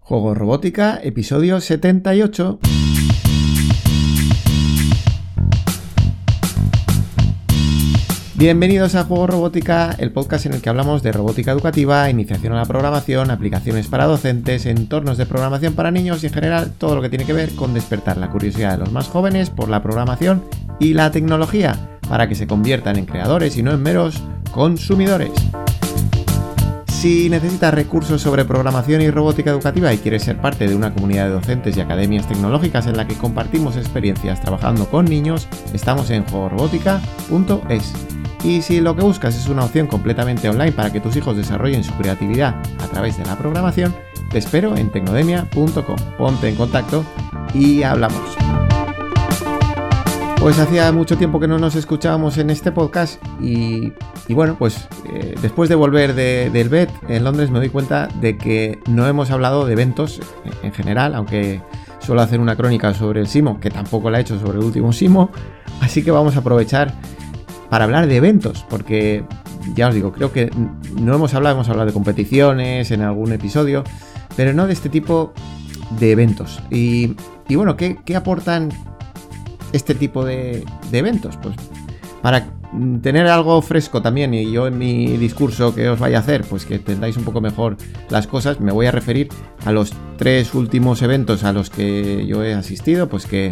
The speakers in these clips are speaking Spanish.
Juego Robótica, episodio 78. Bienvenidos a Juego Robótica, el podcast en el que hablamos de robótica educativa, iniciación a la programación, aplicaciones para docentes, entornos de programación para niños y en general todo lo que tiene que ver con despertar la curiosidad de los más jóvenes por la programación y la tecnología, para que se conviertan en creadores y no en meros consumidores. Si necesitas recursos sobre programación y robótica educativa y quieres ser parte de una comunidad de docentes y academias tecnológicas en la que compartimos experiencias trabajando con niños, estamos en juegorobótica.es. Y si lo que buscas es una opción completamente online para que tus hijos desarrollen su creatividad a través de la programación, te espero en tecnodemia.com. Ponte en contacto y hablamos. Pues hacía mucho tiempo que no nos escuchábamos en este podcast y bueno, pues después de volver del BET en Londres me doy cuenta de que no hemos hablado de eventos en general, aunque suelo hacer una crónica sobre el SIMO, que tampoco la he hecho sobre el último SIMO, así que vamos a aprovechar para hablar de eventos, porque ya os digo, creo que no hemos hablado de competiciones en algún episodio, pero no de este tipo de eventos. Y bueno, ¿qué aportan este tipo de eventos? Pues para tener algo fresco también, y yo en mi discurso que os vaya a hacer, pues que entendáis un poco mejor las cosas, me voy a referir a los 3 últimos eventos a los que yo he asistido, pues que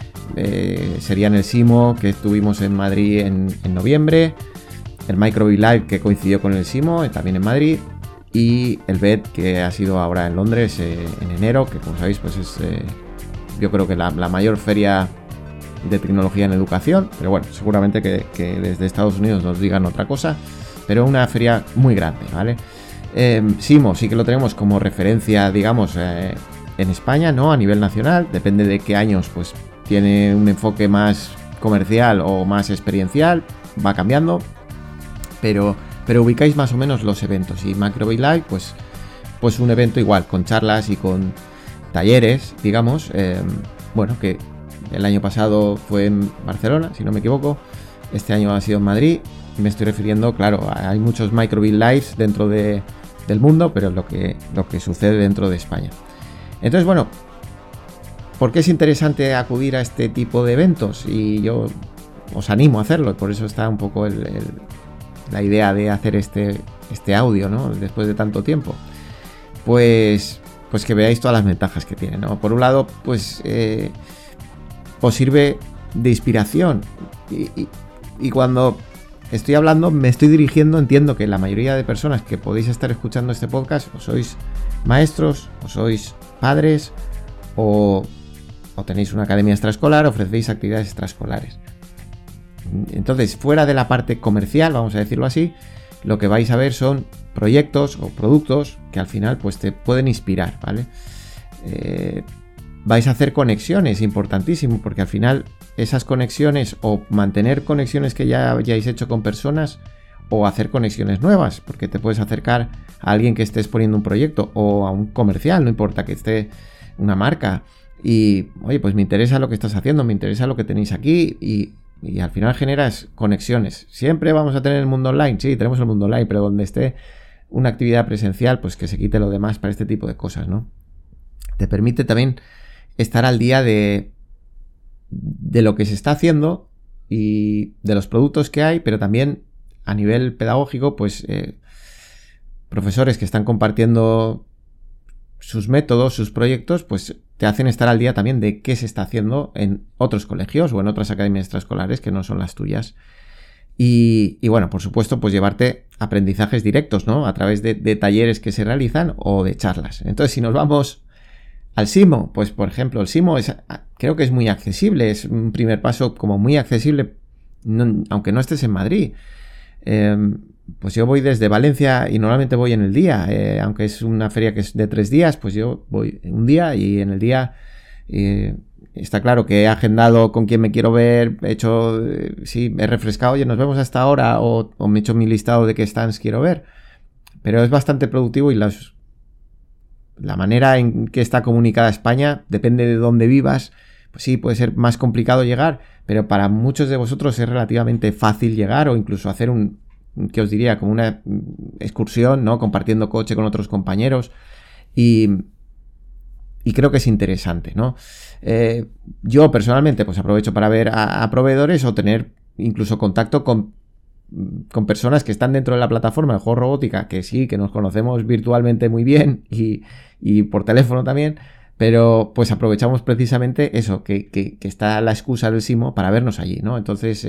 serían el SIMO que tuvimos en Madrid en noviembre, el Microbit Live que coincidió con el SIMO también en Madrid, y el BET que ha sido ahora en Londres en enero, que como sabéis pues es yo creo que la mayor feria de tecnología en educación, pero bueno, seguramente que desde Estados Unidos nos digan otra cosa, pero una feria muy grande, ¿vale? SIMO sí que lo tenemos como referencia, digamos, en España, ¿no? A nivel nacional, depende de qué años, pues tiene un enfoque más comercial o más experiencial, va cambiando, pero ubicáis más o menos los eventos. Y Microbit Live, pues un evento igual, con charlas y con talleres, digamos, bueno, que el año pasado fue en Barcelona, si no me equivoco, este año ha sido en Madrid, y me estoy refiriendo, claro, hay muchos Microbit Lives dentro del mundo, pero lo que sucede dentro de España. Entonces, bueno, ¿por qué es interesante acudir a este tipo de eventos? Y yo os animo a hacerlo, por eso está un poco la idea de hacer este audio, ¿no? Después de tanto tiempo. Pues que veáis todas las ventajas que tiene, ¿no? Por un lado, pues os sirve de inspiración. Y cuando estoy hablando, me estoy dirigiendo, entiendo que la mayoría de personas que podéis estar escuchando este podcast, o sois maestros, o sois padres, o tenéis una academia extraescolar, ofrecéis actividades extraescolares. Entonces, fuera de la parte comercial, vamos a decirlo así, lo que vais a ver son proyectos o productos que al final pues te pueden inspirar, ¿vale? Vais a hacer conexiones, importantísimo, porque al final esas conexiones, o mantener conexiones que ya hayáis hecho con personas, o hacer conexiones nuevas, porque te puedes acercar a alguien que esté exponiendo un proyecto, o a un comercial, no importa que esté una marca, y oye, pues me interesa lo que estás haciendo, me interesa lo que tenéis aquí, y al final generas conexiones. Siempre vamos a tener el mundo online, sí, tenemos el mundo online, pero donde esté una actividad presencial, pues que se quite lo demás para este tipo de cosas, ¿no? Te permite también estar al día de lo que se está haciendo y de los productos que hay, pero también a nivel pedagógico, pues profesores que están compartiendo sus métodos, sus proyectos, pues te hacen estar al día también de qué se está haciendo en otros colegios o en otras academias extraescolares que no son las tuyas. Y bueno, por supuesto, pues llevarte aprendizajes directos, ¿no? A través de talleres que se realizan o de charlas. Entonces, si nos vamos al SIMO, pues por ejemplo, el SIMO creo que es muy accesible, es un primer paso como muy accesible, aunque no estés en Madrid. Pues yo voy desde Valencia y normalmente voy en el día, aunque es una feria que es de 3 días, pues yo voy un día y en el día está claro que he agendado con quién me quiero ver, he hecho, sí, he refrescado, oye, nos vemos hasta ahora, o me he hecho mi listado de qué stands quiero ver, pero es bastante productivo y la manera en que está comunicada España, depende de dónde vivas, pues sí, puede ser más complicado llegar, pero para muchos de vosotros es relativamente fácil llegar o incluso hacer que os diría, como una excursión, ¿no? Compartiendo coche con otros compañeros. Y y creo que es interesante, ¿no? Yo personalmente pues aprovecho para ver a proveedores o tener incluso contacto con personas que están dentro de la plataforma de Juegos Robótica, que sí, que nos conocemos virtualmente muy bien y por teléfono también, pero pues aprovechamos precisamente eso, que está la excusa del Simo para vernos allí, ¿no? Entonces,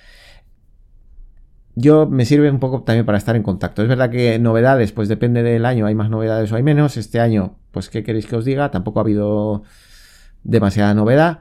yo me sirve un poco también para estar en contacto. Es verdad que novedades, pues depende del año, hay más novedades o hay menos. Este año, pues ¿qué queréis que os diga? Tampoco ha habido demasiada novedad.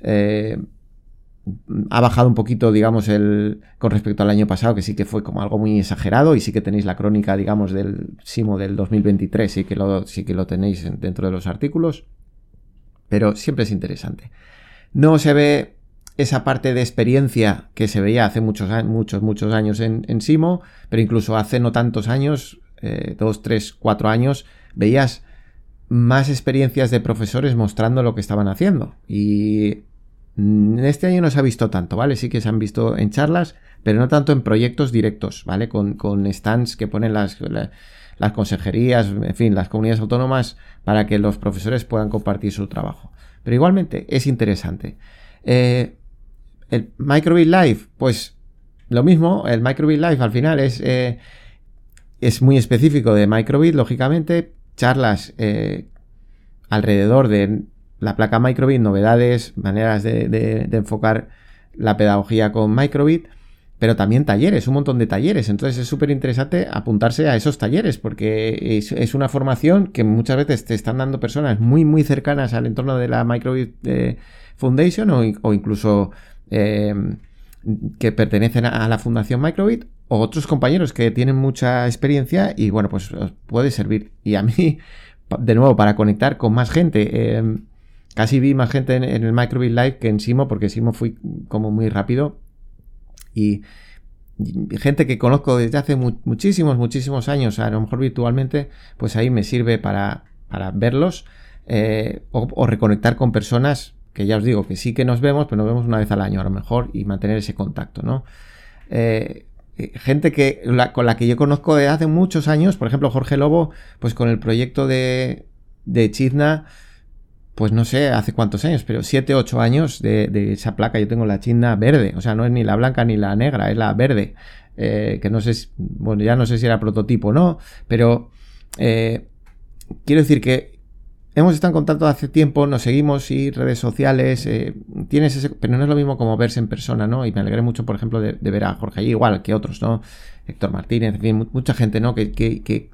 Ha bajado un poquito, digamos, con respecto al año pasado, que sí que fue como algo muy exagerado, y sí que tenéis la crónica, digamos, del Simo del 2023, sí que lo tenéis dentro de los artículos, pero siempre es interesante. No se ve esa parte de experiencia que se veía hace muchos años en Simo, pero incluso hace no tantos años, 2, 3, 4 años, veías más experiencias de profesores mostrando lo que estaban haciendo. Y este año no se ha visto tanto, ¿vale? Sí que se han visto en charlas, pero no tanto en proyectos directos, ¿vale? Con stands que ponen las consejerías, en fin, las comunidades autónomas, para que los profesores puedan compartir su trabajo. Pero igualmente es interesante. El Microbit Live, pues lo mismo. El Microbit Live al final es muy específico de Microbit, lógicamente. Charlas alrededor de la placa Microbit, novedades, maneras de enfocar la pedagogía con Microbit, pero también talleres, un montón de talleres. Entonces es súper interesante apuntarse a esos talleres, porque es una formación que muchas veces te están dando personas muy, muy cercanas al entorno de la Microbit Foundation o incluso que pertenecen a la Fundación Microbit, o otros compañeros que tienen mucha experiencia y bueno, pues os puede servir. Y a mí, de nuevo, para conectar con más gente, casi vi más gente en el Microbit Live que en Simo, porque Simo fui como muy rápido, y gente que conozco desde hace muchísimos años, a lo mejor virtualmente, pues ahí me sirve para verlos o reconectar con personas que ya os digo que sí que nos vemos, pero nos vemos una vez al año a lo mejor, y mantener ese contacto, ¿no? Gente con la que yo conozco desde hace muchos años, por ejemplo Jorge Lobo, pues con el proyecto de Echidna, pues no sé hace cuántos años, pero 7, 8 años de esa placa. Yo tengo la Echidna verde, o sea, no es ni la blanca ni la negra, es la verde, que no sé, bueno, ya no sé si era prototipo o no, pero quiero decir que hemos estado en contacto hace tiempo, nos seguimos y redes sociales, tienes ese, pero no es lo mismo como verse en persona, ¿no? Y me alegré mucho, por ejemplo, de ver a Jorge allí, igual que otros, ¿no? Héctor Martínez, en fin, mucha gente, ¿no? Que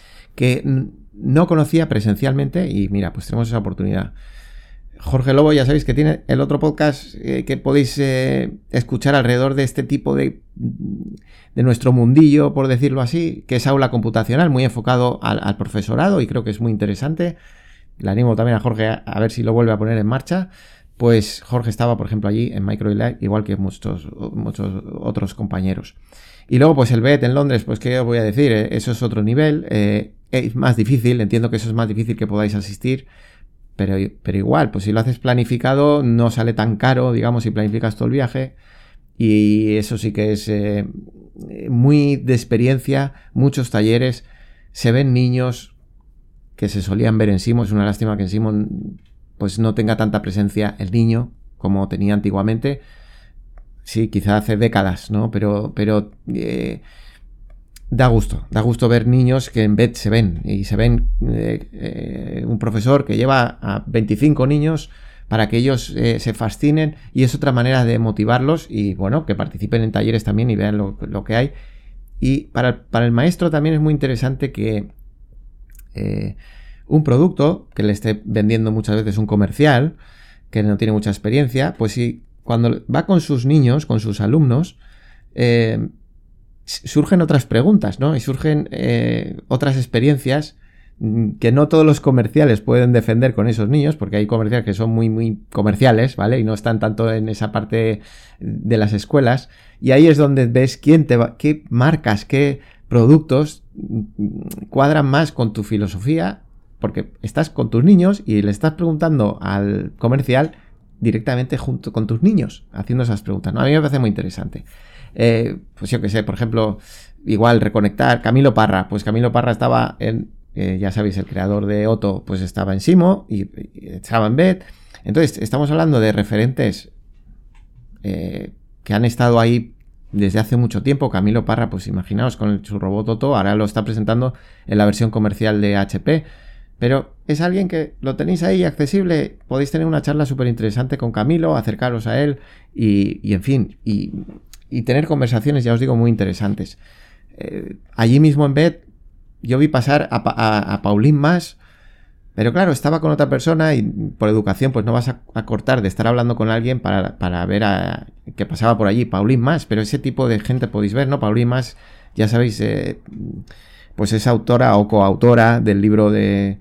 no conocía presencialmente, y mira, pues tenemos esa oportunidad. Jorge Lobo, ya sabéis que tiene el otro podcast que podéis escuchar alrededor de este tipo de nuestro mundillo, por decirlo así, que es Aula Computacional, muy enfocado al profesorado, y creo que es muy interesante. Le animo también a Jorge a ver si lo vuelve a poner en marcha. Pues Jorge estaba, por ejemplo, allí en Microbit Live, igual que muchos otros compañeros. Y luego, pues el BET en Londres, pues qué os voy a decir, eso es otro nivel, es más difícil, entiendo que eso es más difícil que podáis asistir, pero igual, pues si lo haces planificado, no sale tan caro, digamos, si planificas todo el viaje, y eso sí que es muy de experiencia, muchos talleres, se ven niños que se solían ver en Simo. Es una lástima que en Simo pues no tenga tanta presencia el niño como tenía antiguamente. Sí, quizá hace décadas, ¿no? Pero da gusto ver niños que en BET se ven, y se ven un profesor que lleva a 25 niños para que ellos se fascinen, y es otra manera de motivarlos, y bueno, que participen en talleres también y vean lo que hay. Y para el maestro también es muy interesante que un producto que le esté vendiendo muchas veces un comercial que no tiene mucha experiencia, pues si cuando va con sus niños, con sus alumnos, surgen otras preguntas, ¿no? Y surgen otras experiencias que no todos los comerciales pueden defender con esos niños, porque hay comerciales que son muy, muy comerciales, ¿vale? Y no están tanto en esa parte de las escuelas. Y ahí es donde ves qué marcas, qué productos cuadran más con tu filosofía, porque estás con tus niños y le estás preguntando al comercial directamente junto con tus niños, haciendo esas preguntas, ¿no? A mí me parece muy interesante. Pues yo que sé, por ejemplo, igual reconectar Camilo Parra. Pues Camilo Parra estaba en ya sabéis, el creador de Otto, pues estaba en Simo y estaba en BET. Entonces, estamos hablando de referentes que han estado ahí desde hace mucho tiempo. Camilo Parra, pues imaginaos, con su robot Otto, ahora lo está presentando en la versión comercial de HP. Pero es alguien que lo tenéis ahí accesible, podéis tener una charla súper interesante con Camilo, acercaros a él y en fin, y tener conversaciones, ya os digo, muy interesantes. Allí mismo en BET yo vi pasar a Pauline Mas, pero claro, estaba con otra persona y por educación pues no vas a cortar de estar hablando con alguien para ver qué pasaba por allí. Pauline Mas, pero ese tipo de gente podéis ver, ¿no? Pauline Mas, ya sabéis, pues es autora o coautora del libro de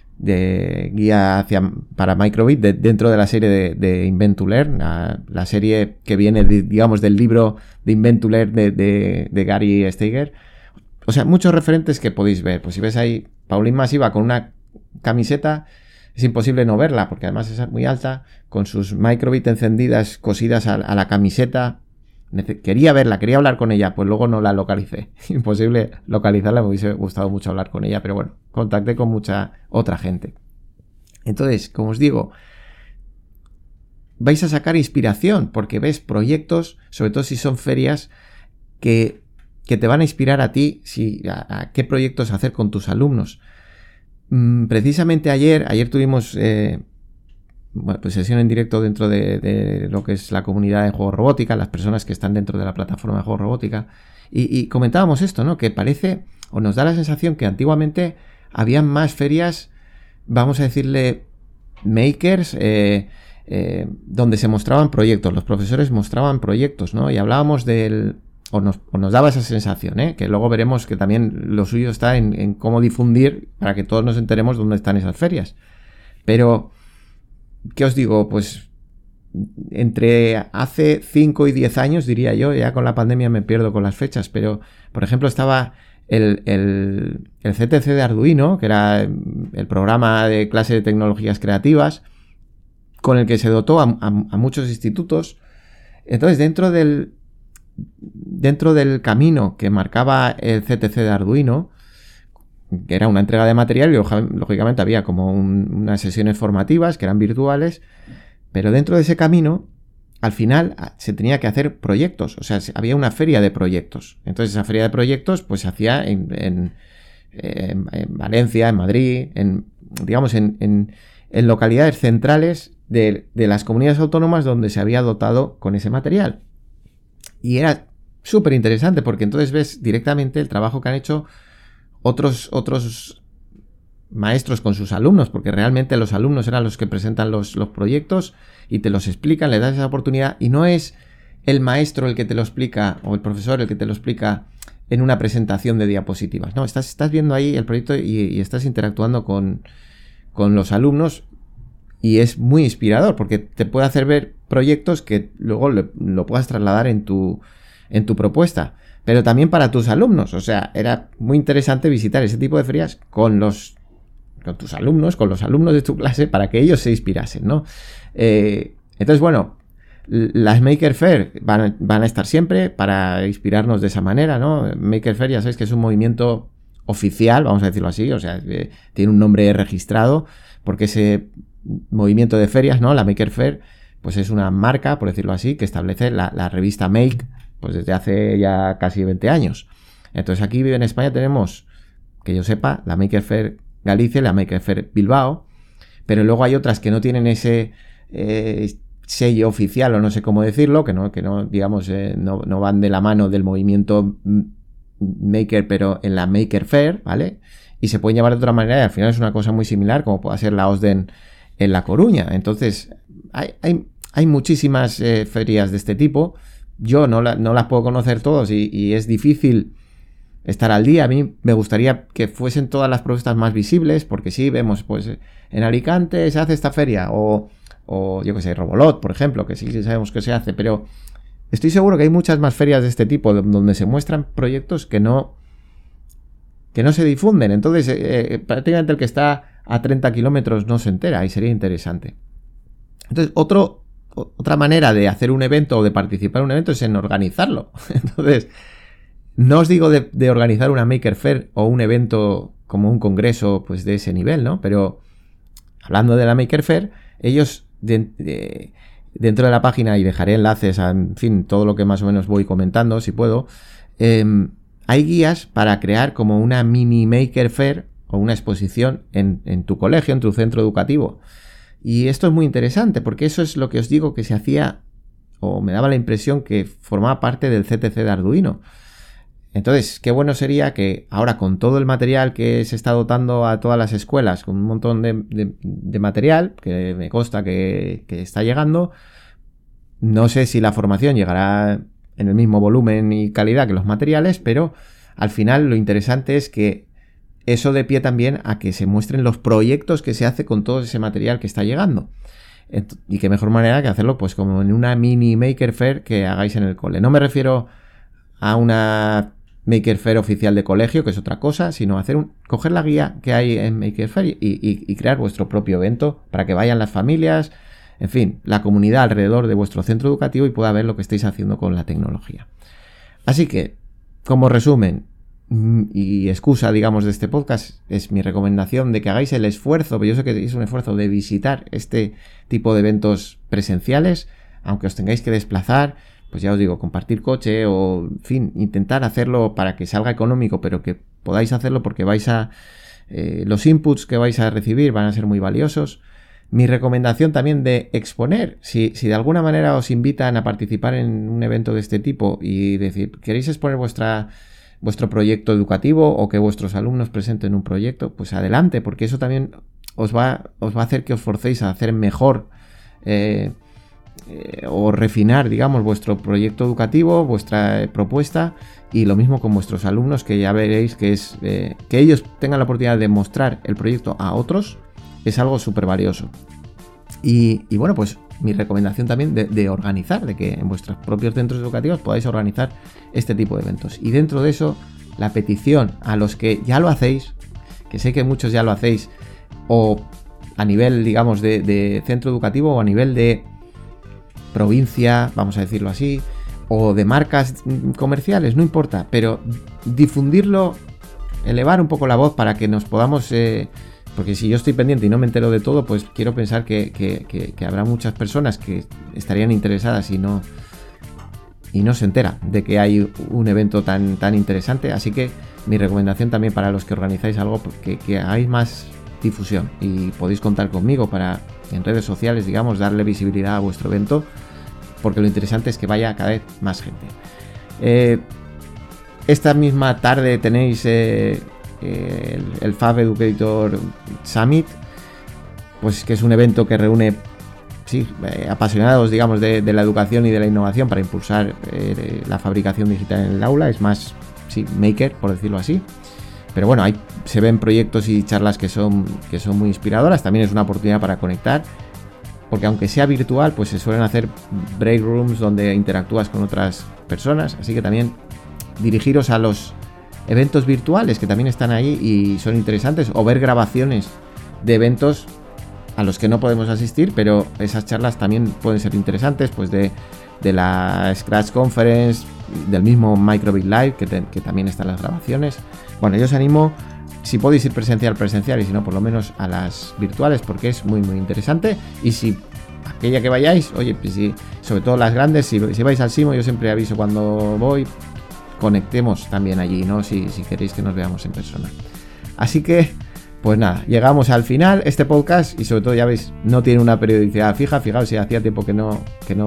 guía para Microbit dentro de la serie de Invent to Learn, la serie que viene, digamos, del libro de Invent to Learn de Gary Steiger. O sea, muchos referentes que podéis ver. Pues si ves ahí, Pauline Mas iba con una camiseta, es imposible no verla, porque además es muy alta, con sus Microbit encendidas, cosidas a la camiseta. Quería verla, quería hablar con ella, pues luego no la localicé. Imposible localizarla, me hubiese gustado mucho hablar con ella, pero bueno, contacté con mucha otra gente. Entonces, como os digo, vais a sacar inspiración, porque ves proyectos, sobre todo si son ferias, que te van a inspirar a ti, a qué proyectos hacer con tus alumnos. Precisamente ayer tuvimos pues sesión en directo dentro de lo que es la comunidad de juegos robótica, las personas que están dentro de la plataforma de juegos robótica, y comentábamos esto, ¿no? Que parece, o nos da la sensación que antiguamente había más ferias, vamos a decirle, makers, donde se mostraban proyectos, los profesores mostraban proyectos, ¿no? Y hablábamos o nos daba esa sensación, que luego veremos que también lo suyo está en cómo difundir para que todos nos enteremos dónde están esas ferias. Pero ¿qué os digo? Pues entre hace 5 y 10 años, diría yo, ya con la pandemia me pierdo con las fechas, pero por ejemplo estaba el CTC de Arduino, que era el programa de clase de tecnologías creativas, con el que se dotó a muchos institutos. Entonces, dentro del camino que marcaba el CTC de Arduino, que era una entrega de material, y lógicamente había como unas sesiones formativas que eran virtuales, pero dentro de ese camino, al final se tenía que hacer proyectos, o sea, había una feria de proyectos. Entonces esa feria de proyectos pues se hacía en Valencia, en Madrid, digamos en localidades centrales de las comunidades autónomas donde se había dotado con ese material. Y era súper interesante porque entonces ves directamente el trabajo que han hecho otros maestros con sus alumnos, porque realmente los alumnos eran los que presentan los proyectos y te los explican, le das esa oportunidad, y no es el maestro el que te lo explica o el profesor el que te lo explica en una presentación de diapositivas. No, estás viendo ahí el proyecto y estás interactuando con los alumnos, y es muy inspirador porque te puede hacer ver proyectos que luego lo puedas trasladar en tu propuesta, pero también para tus alumnos. O sea, era muy interesante visitar ese tipo de ferias con tus alumnos, con los alumnos de tu clase, para que ellos se inspirasen, ¿no? Entonces, bueno, las Maker Faire van a estar siempre para inspirarnos de esa manera, ¿no? Maker Faire, ya sabéis que es un movimiento oficial, vamos a decirlo así, o sea, tiene un nombre registrado, porque ese movimiento de ferias, ¿no? La Maker Faire, pues es una marca, por decirlo así, que establece la revista Make, pues desde hace ya casi 20 años. Entonces aquí en España tenemos, que yo sepa, la Maker Faire Galicia y la Maker Faire Bilbao, pero luego hay otras que no tienen ese sello oficial, o no sé cómo decirlo, que no digamos, no van de la mano del movimiento Maker, pero en la Maker Faire, ¿vale? Y se pueden llevar de otra manera, y al final es una cosa muy similar, como puede ser la OSDEN en La Coruña. Entonces, hay muchísimas ferias de este tipo. Yo no las puedo conocer todos y es difícil estar al día. A mí me gustaría que fuesen todas las propuestas más visibles, porque sí, vemos, pues en Alicante se hace esta feria, o yo que sé, Robolot, por ejemplo, que sí sabemos que se hace, pero estoy seguro que hay muchas más ferias de este tipo donde se muestran proyectos que no se difunden. Entonces, prácticamente el que está a 30 kilómetros no se entera, y sería interesante. Entonces, otra manera de hacer un evento o de participar en un evento es en organizarlo. Entonces, no os digo de organizar una Maker Faire o un evento como un congreso pues de ese nivel, ¿no? Pero hablando de la Maker Faire, ellos dentro de la página, y dejaré enlaces a, en fin, todo lo que más o menos voy comentando, si puedo, hay guías para crear como una mini Maker Faire o una exposición en tu colegio, en tu centro educativo. Y esto es muy interesante porque eso es lo que os digo que se hacía, o me daba la impresión que formaba parte del CTC de Arduino. Entonces, qué bueno sería que ahora con todo el material que se está dotando a todas las escuelas, con un montón de material que me consta que está llegando, no sé si la formación llegará en el mismo volumen y calidad que los materiales, pero al final lo interesante es que eso dé pie también a que se muestren los proyectos que se hace con todo ese material que está llegando. Y qué mejor manera que hacerlo pues como en una mini Maker Faire que hagáis en el cole. No me refiero a una Maker Faire oficial de colegio, que es otra cosa, sino coger la guía que hay en Maker Faire y crear vuestro propio evento para que vayan las familias, en fin, la comunidad alrededor de vuestro centro educativo y pueda ver lo que estáis haciendo con la tecnología. Así que, como resumen y excusa, digamos, de este podcast, es mi recomendación de que hagáis el esfuerzo, pero yo sé que es un esfuerzo de visitar este tipo de eventos presenciales, aunque os tengáis que desplazar. Pues ya os digo, compartir coche o, en fin, intentar hacerlo para que salga económico, pero que podáis hacerlo porque los inputs que vais a recibir van a ser muy valiosos. Mi recomendación también de exponer, si de alguna manera os invitan a participar en un evento de este tipo y decir, ¿queréis exponer vuestro proyecto educativo o que vuestros alumnos presenten un proyecto? Pues adelante, porque eso también os va a hacer que os forcéis a hacer mejor o refinar, digamos, vuestro proyecto educativo, vuestra propuesta, y lo mismo con vuestros alumnos, que ya veréis que es que ellos tengan la oportunidad de mostrar el proyecto a otros, es algo súper valioso. Y bueno, pues mi recomendación también de organizar, de que en vuestros propios centros educativos podáis organizar este tipo de eventos. Y dentro de eso, la petición a los que ya lo hacéis, que sé que muchos ya lo hacéis, o a nivel, digamos, de centro educativo o a nivel de provincia, vamos a decirlo así, o de marcas comerciales, no importa, pero difundirlo, elevar un poco la voz para que nos podamos, porque si yo estoy pendiente y no me entero de todo, pues quiero pensar que habrá muchas personas que estarían interesadas y no se entera de que hay un evento tan interesante. Así que mi recomendación también para los que organizáis algo, que hagáis más difusión, y podéis contar conmigo para en redes sociales, digamos, darle visibilidad a vuestro evento, porque lo interesante es que vaya cada vez más gente. Esta misma tarde tenéis el Fab Educator Summit, pues que es un evento que reúne apasionados, digamos, de la educación y de la innovación para impulsar la fabricación digital en el aula. Es más, maker, por decirlo así. Pero bueno, se ven proyectos y charlas que son muy inspiradoras. También es una oportunidad para conectar, porque aunque sea virtual, pues se suelen hacer break rooms donde interactúas con otras personas. Así que también dirigiros a los eventos virtuales que también están ahí y son interesantes, o ver grabaciones de eventos a los que no podemos asistir, pero esas charlas también pueden ser interesantes, pues de la Scratch Conference, del mismo Microbit Live, que también están las grabaciones. Bueno, yo os animo, si podéis ir presencial, y si no, por lo menos a las virtuales, porque es muy muy interesante. Y si aquella que vayáis, oye, pues sobre todo las grandes, si vais al SIMO, yo siempre aviso cuando voy, conectemos también allí, ¿no? Si queréis que nos veamos en persona. Así que, pues nada, llegamos al final. Este podcast, y sobre todo ya veis, no tiene una periodicidad fija. Fijaos, si hacía tiempo que no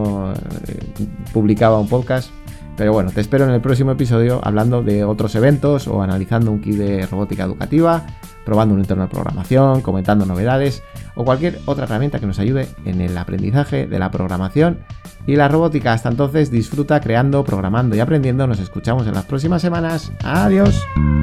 publicaba un podcast. Pero bueno, te espero en el próximo episodio hablando de otros eventos o analizando un kit de robótica educativa, probando un entorno de programación, comentando novedades o cualquier otra herramienta que nos ayude en el aprendizaje de la programación y la robótica. Hasta entonces, disfruta creando, programando y aprendiendo. Nos escuchamos en las próximas semanas. ¡Adiós!